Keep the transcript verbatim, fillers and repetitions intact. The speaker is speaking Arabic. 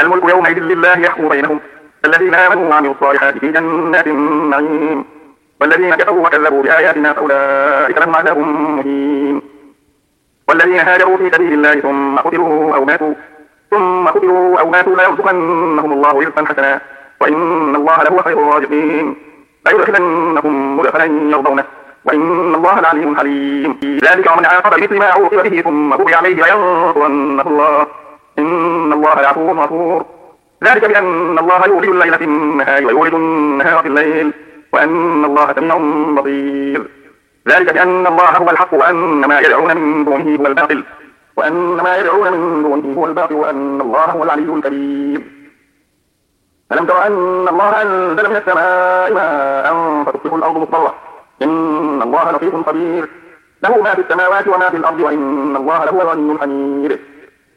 الملك يومئذ لله يحكم بينهم الذين آمنوا وعملوا الصالحات في جنات النعيم والذين كفروا وكذبوا بآياتنا فأولئك لهم عذاب مهين والذين هاجروا في سبيل الله ثم قتلوا أو ماتوا ثم قتلوا أو ماتوا ليرزقنهم الله رزقا حسنا وإن الله لهو خير الرازقين ليدخلنهم مدخلا يرضونه وإن الله لعليم حليم ذلك ومن عاقب بمثل ما عوقب به ثم بغي عليه لينصرنه الله إن الله لعفو غفور ذلك بأن الله يولد الليل في النهار ويولد النهار في الليل وأن الله سميع بصير ذلك بأن الله هو الحق وأن ما يدعون من دونه هو الباطل وأن ما يدعون من دونه هو الباطل وأن الله هو العلي الكبير ألم تر أن الله أنزل من السماء ماء فتصبح الأرض مصفرة إن الله لطيف خبير له ما في السماوات وما في الأرض وإن الله لهو الغني الحميد